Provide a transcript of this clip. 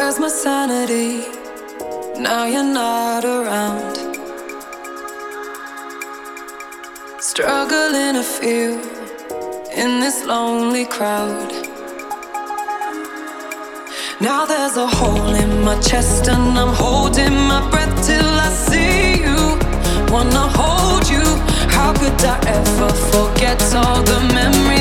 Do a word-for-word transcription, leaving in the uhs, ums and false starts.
my sanity. Now you're not around. Struggling to feel in this lonely crowd. Now there's a hole in my chest and I'm holding my breath till I see you. Wanna hold you. How could I ever forget all the memories